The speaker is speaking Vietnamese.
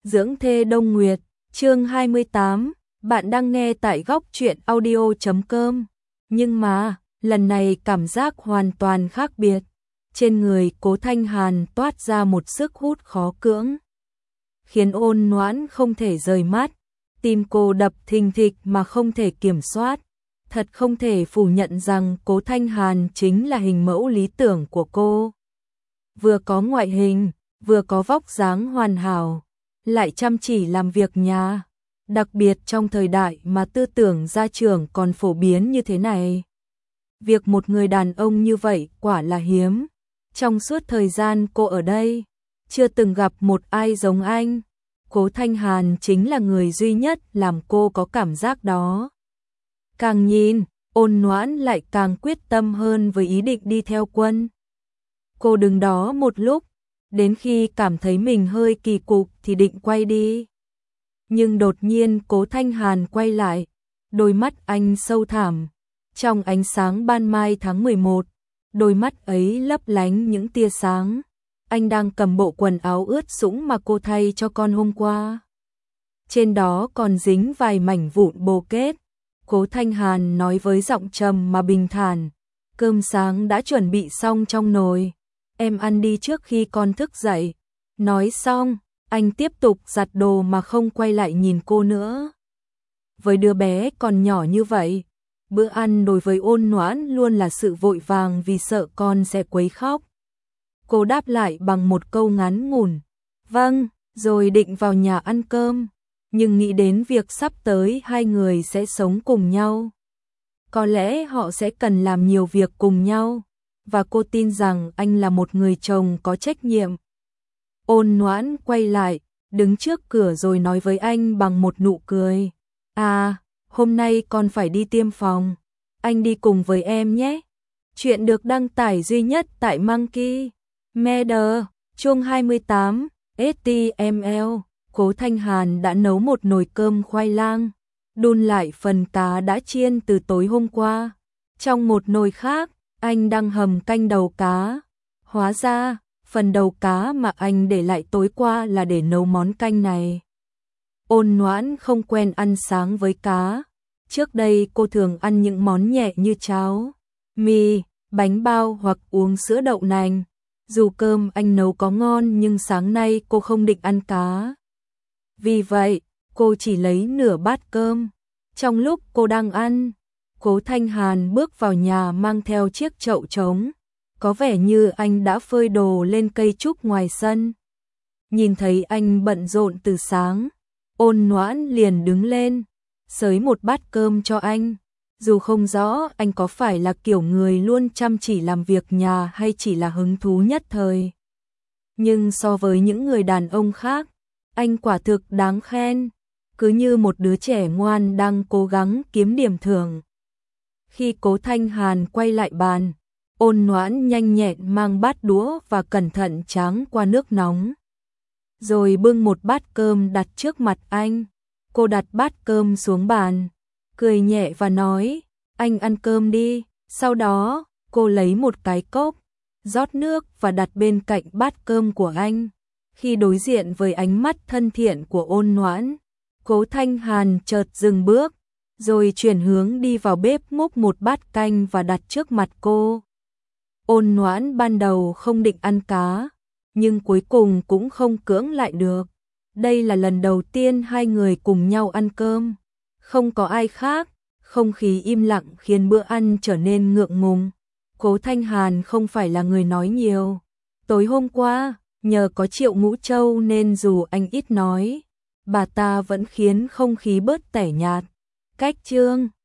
Dưỡng thê Đông Nguyệt, chương 28, bạn đang nghe tại góc truyện audio.com. Nhưng mà, lần này cảm giác hoàn toàn khác biệt. Trên người Cố Thanh Hàn toát ra một sức hút khó cưỡng, khiến Ôn Noãn không thể rời mắt, tim cô đập thình thịch mà không thể kiểm soát. Thật không thể phủ nhận rằng Cố Thanh Hàn chính là hình mẫu lý tưởng của cô. Vừa có ngoại hình, vừa có vóc dáng hoàn hảo, lại chăm chỉ làm việc nhà, đặc biệt trong thời đại mà tư tưởng gia trưởng còn phổ biến như thế này. Việc một người đàn ông như vậy quả là hiếm. Trong suốt thời gian cô ở đây, chưa từng gặp một ai giống anh. Cố Thanh Hàn chính là người duy nhất làm cô có cảm giác đó. Càng nhìn, Ôn Noãn lại càng quyết tâm hơn với ý định đi theo quân. Cô đứng đó một lúc, đến khi cảm thấy mình hơi kỳ cục thì định quay đi. Nhưng đột nhiên Cố Thanh Hàn quay lại, đôi mắt anh sâu thẳm, trong ánh sáng ban mai tháng 11, đôi mắt ấy lấp lánh những tia sáng. Anh đang cầm bộ quần áo ướt sũng mà cô thay cho con hôm qua. Trên đó còn dính vài mảnh vụn bồ kết. Cố Thanh Hàn nói với giọng trầm mà bình thản, cơm sáng đã chuẩn bị xong trong nồi, em ăn đi trước khi con thức dậy. Nói xong, anh tiếp tục giặt đồ mà không quay lại nhìn cô nữa. Với đứa bé còn nhỏ như vậy, bữa ăn đối với Ôn Noãn luôn là sự vội vàng vì sợ con sẽ quấy khóc. Cô đáp lại bằng một câu ngắn ngủn, vâng, rồi định vào nhà ăn cơm. Nhưng nghĩ đến việc sắp tới hai người sẽ sống cùng nhau, có lẽ họ sẽ cần làm nhiều việc cùng nhau, và cô tin rằng anh là một người chồng có trách nhiệm. Ôn Noãn quay lại, đứng trước cửa rồi nói với anh bằng một nụ cười, à, hôm nay con phải đi tiêm phòng, anh đi cùng với em nhé. Chuyện được đăng tải duy nhất tại Monkey Media, chương 28, HTML. Cố Thanh Hàn đã nấu một nồi cơm khoai lang, đun lại phần cá đã chiên từ tối hôm qua. Trong một nồi khác, anh đang hầm canh đầu cá. Hóa ra, phần đầu cá mà anh để lại tối qua là để nấu món canh này. Ôn Noãn không quen ăn sáng với cá. Trước đây cô thường ăn những món nhẹ như cháo, mì, bánh bao hoặc uống sữa đậu nành. Dù cơm anh nấu có ngon nhưng sáng nay cô không định ăn cá. Vì vậy, cô chỉ lấy nửa bát cơm. Trong lúc cô đang ăn, Cố Thanh Hàn bước vào nhà mang theo chiếc chậu trống. Có vẻ như anh đã phơi đồ lên cây trúc ngoài sân. Nhìn thấy anh bận rộn từ sáng, Ôn Noãn liền đứng lên, xới một bát cơm cho anh. Dù không rõ anh có phải là kiểu người luôn chăm chỉ làm việc nhà hay chỉ là hứng thú nhất thời. Nhưng so với những người đàn ông khác, anh quả thực đáng khen, cứ như một đứa trẻ ngoan đang cố gắng kiếm điểm thưởng. Khi Cố Thanh Hàn quay lại bàn, Ôn Noãn nhanh nhẹn mang bát đũa và cẩn thận tráng qua nước nóng. Rồi bưng một bát cơm đặt trước mặt anh. Cô đặt bát cơm xuống bàn, cười nhẹ và nói, anh ăn cơm đi. Sau đó, cô lấy một cái cốc, rót nước và đặt bên cạnh bát cơm của anh. Khi đối diện với ánh mắt thân thiện của Ôn Noãn, Cố Thanh Hàn chợt dừng bước, rồi chuyển hướng đi vào bếp múc một bát canh và đặt trước mặt cô. Ôn Noãn ban đầu không định ăn cá, nhưng cuối cùng cũng không cưỡng lại được. Đây là lần đầu tiên hai người cùng nhau ăn cơm, không có ai khác, không khí im lặng khiến bữa ăn trở nên ngượng ngùng. Cố Thanh Hàn không phải là người nói nhiều. Tối hôm qua, nhờ có Triệu Ngũ Châu nên dù anh ít nói, bà ta vẫn khiến không khí bớt tẻ nhạt. Cách chương